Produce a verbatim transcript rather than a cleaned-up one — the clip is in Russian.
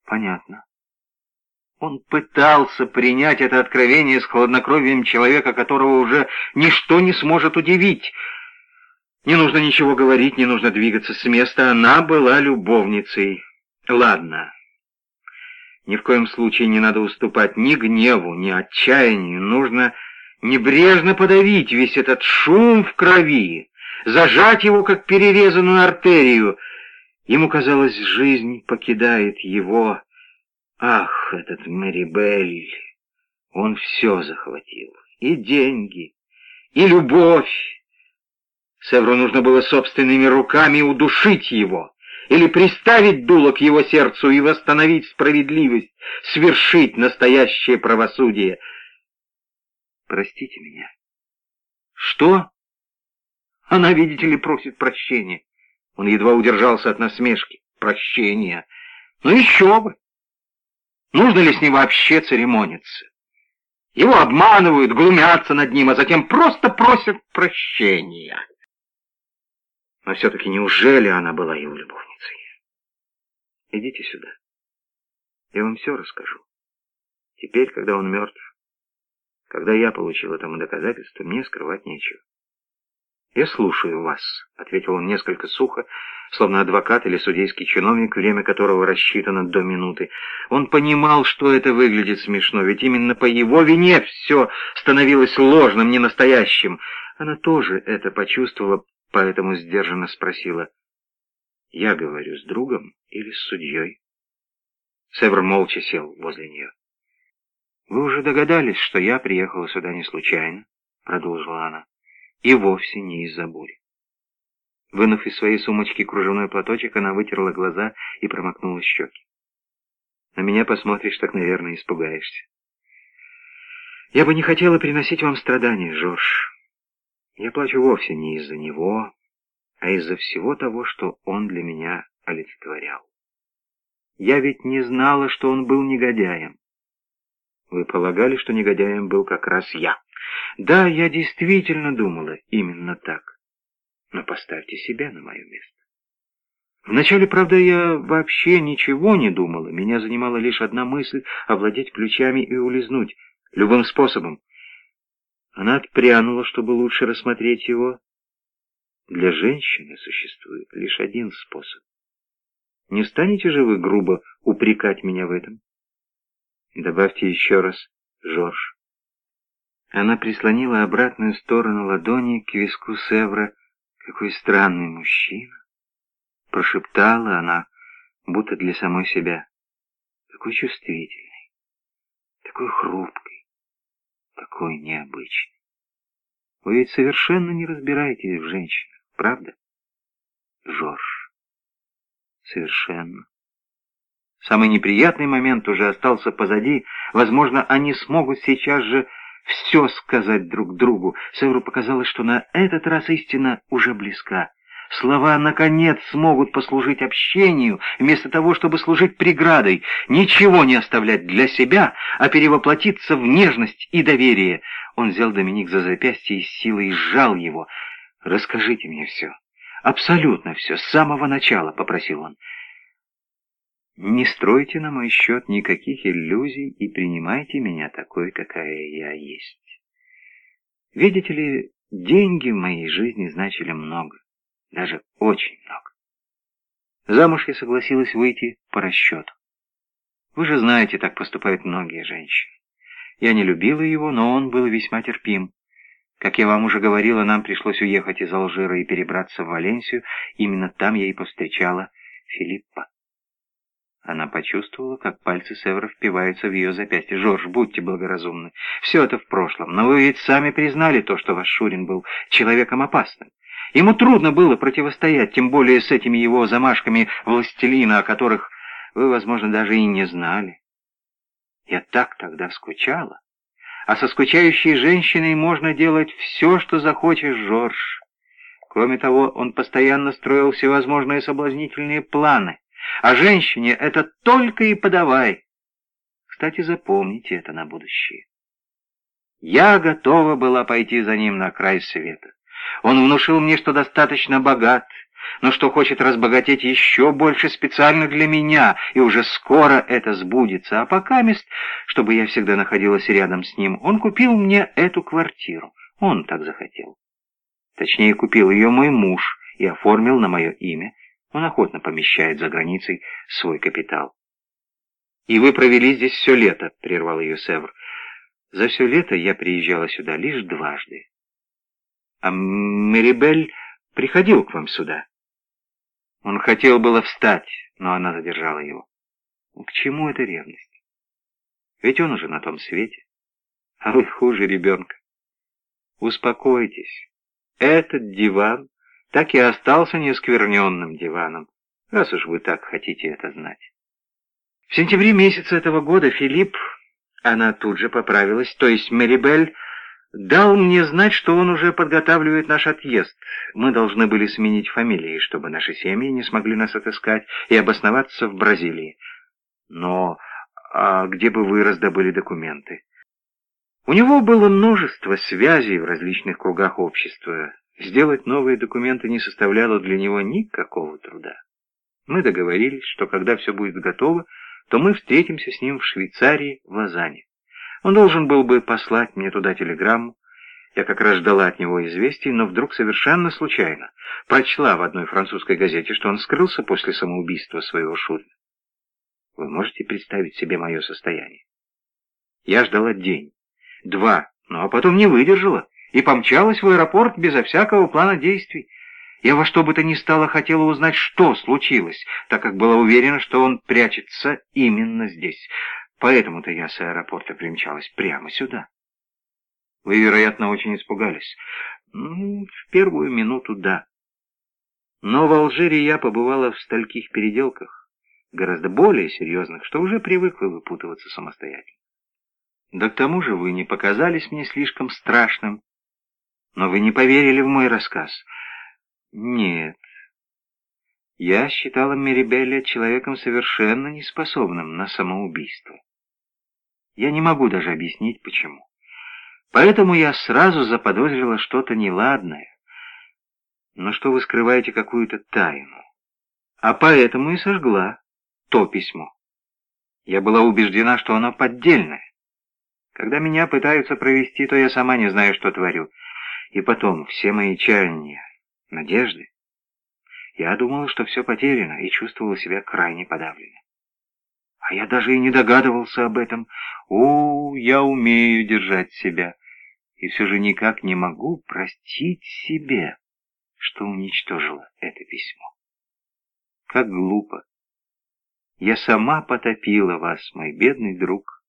Понятно. Он пытался принять это откровение с хладнокровием человека, которого уже ничто не сможет удивить. Не нужно ничего говорить, не нужно двигаться с места. Она была любовницей. Ладно. Ни в коем случае не надо уступать ни гневу, ни отчаянию. Нужно небрежно подавить весь этот шум в крови, зажать его, как перерезанную артерию. Ему казалось, жизнь покидает его. Ах, этот Мэрибель! Он все захватил. И деньги, и любовь. Севру нужно было собственными руками удушить его, или приставить дуло к его сердцу и восстановить справедливость, свершить настоящее правосудие. Простите меня. Что? Она, видите ли, просит прощения. Он едва удержался от насмешки. Прощения. Ну еще бы. Нужно ли с ним вообще церемониться? Его обманывают, глумятся над ним, а затем просто просят прощения. Но все-таки неужели она была его любовницей? Идите сюда. Я вам все расскажу. Теперь, когда он мертв, когда я получил этому доказательство, мне скрывать нечего. «Я слушаю вас», — ответил он несколько сухо, словно адвокат или судейский чиновник, время которого рассчитано до минуты. Он понимал, что это выглядит смешно, ведь именно по его вине все становилось ложным, ненастоящим. Она тоже это почувствовала, поэтому сдержанно спросила: «Я говорю с другом или с судьей?» Севр молча сел возле нее. «Вы уже догадались, что я приехала сюда не случайно», — продолжила она. И вовсе не из-за бури. Вынув из своей сумочки кружевной платочек, она вытерла глаза и промокнула щеки. На меня посмотришь, так, наверное, испугаешься. Я бы не хотела приносить вам страдания, Жорж. Я плачу вовсе не из-за него, а из-за всего того, что он для меня олицетворял. Я ведь не знала, что он был негодяем. Вы полагали, что негодяем был как раз я. Да, я действительно думала именно так. Но поставьте себя на мое место. Вначале, правда, я вообще ничего не думала. Меня занимала лишь одна мысль — овладеть ключами и улизнуть. Любым способом. Она отпрянула, чтобы лучше рассмотреть его. Для женщины существует лишь один способ. Не станете же вы грубо упрекать меня в этом? Добавьте еще раз, Жорж. Она прислонила обратную сторону ладони к виску Севра. «Какой странный мужчина!» Прошептала она, будто для самой себя. «Такой чувствительный, такой хрупкий, такой необычный. Вы ведь совершенно не разбираетесь в женщинах, правда, Жорж?» «Совершенно. Самый неприятный момент уже остался позади. Возможно, они смогут сейчас же все сказать друг другу. Севру показалось, что на этот раз истина уже близка. Слова, наконец, смогут послужить общению, вместо того, чтобы служить преградой. Ничего не оставлять для себя, а перевоплотиться в нежность и доверие. Он взял Доминик за запястье и с силой сжал его. «Расскажите мне все. Абсолютно все, с самого начала», — попросил он. «Не стройте на мой счет никаких иллюзий и принимайте меня такой, какая я есть. Видите ли, деньги в моей жизни значили много, даже очень много. Замуж я согласилась выйти по расчету. Вы же знаете, так поступают многие женщины. Я не любила его, но он был весьма терпим. Как я вам уже говорила, нам пришлось уехать из Алжира и перебраться в Валенсию. Именно там я и повстречала Филиппа». Она почувствовала, как пальцы Севра впиваются в ее запястье. «Жорж, будьте благоразумны. Все это в прошлом. Но вы ведь сами признали то, что ваш Шурин был человеком опасным. Ему трудно было противостоять, тем более с этими его замашками властелина, о которых вы, возможно, даже и не знали. Я так тогда скучала. А со скучающей женщиной можно делать все, что захочешь, Жорж. Кроме того, он постоянно строил всевозможные соблазнительные планы. А женщине это только и подавай. Кстати, запомните это на будущее. Я готова была пойти за ним на край света. Он внушил мне, что достаточно богат, но что хочет разбогатеть еще больше специально для меня, и уже скоро это сбудется. А покамест, чтобы я всегда находилась рядом с ним, он купил мне эту квартиру. Он так захотел. Точнее, купил ее мой муж и оформил на мое имя. Он охотно помещает за границей свой капитал. «И вы провели здесь все лето», — прервал ее Севр. «За все лето я приезжала сюда лишь дважды. А Мерибель приходил к вам сюда». Он хотел было встать, но она задержала его. К чему эта ревность? Ведь он уже на том свете, а вы хуже ребенка. Успокойтесь. Этот диван так и остался неоскверненным диваном, раз уж вы так хотите это знать. В сентябре месяца этого года Филипп, она тут же поправилась, то есть Мерибель, дал мне знать, что он уже подготавливает наш отъезд. Мы должны были сменить фамилии, чтобы наши семьи не смогли нас отыскать и обосноваться в Бразилии. Но а где бы вы раздобыли документы? У него было множество связей в различных кругах общества. Сделать новые документы не составляло для него никакого труда. Мы договорились, что когда все будет готово, то мы встретимся с ним в Швейцарии, в Лозанне. Он должен был бы послать мне туда телеграмму. Я как раз ждала от него известий, но вдруг совершенно случайно прочла в одной французской газете, что он скрылся после самоубийства своего Шурина. Вы можете представить себе мое состояние? Я ждала день, два, ну а потом не выдержала и помчалась в аэропорт безо всякого плана действий. Я во что бы то ни стало хотела узнать, что случилось, так как была уверена, что он прячется именно здесь. Поэтому-то я с аэропорта примчалась прямо сюда. Вы, вероятно, очень испугались. Ну, в первую минуту, да. Но в Алжире я побывала в стольких переделках, гораздо более серьезных, что уже привыкла выпутываться самостоятельно. Да к тому же вы не показались мне слишком страшным. Но вы не поверили в мой рассказ. Нет. Я считала Мерибеля человеком совершенно неспособным на самоубийство. Я не могу даже объяснить, почему. Поэтому я сразу заподозрила что-то неладное. Но что вы скрываете какую-то тайну? А поэтому и сожгла то письмо. Я была убеждена, что оно поддельное. Когда меня пытаются провести, то я сама не знаю, что творю. И потом, все мои чаяния, надежды. Я думала, что все потеряно, и чувствовала себя крайне подавленно. А я даже и не догадывался об этом. О, я умею держать себя. И все же никак не могу простить себе, что уничтожила это письмо. Как глупо. Я сама потопила вас, мой бедный друг.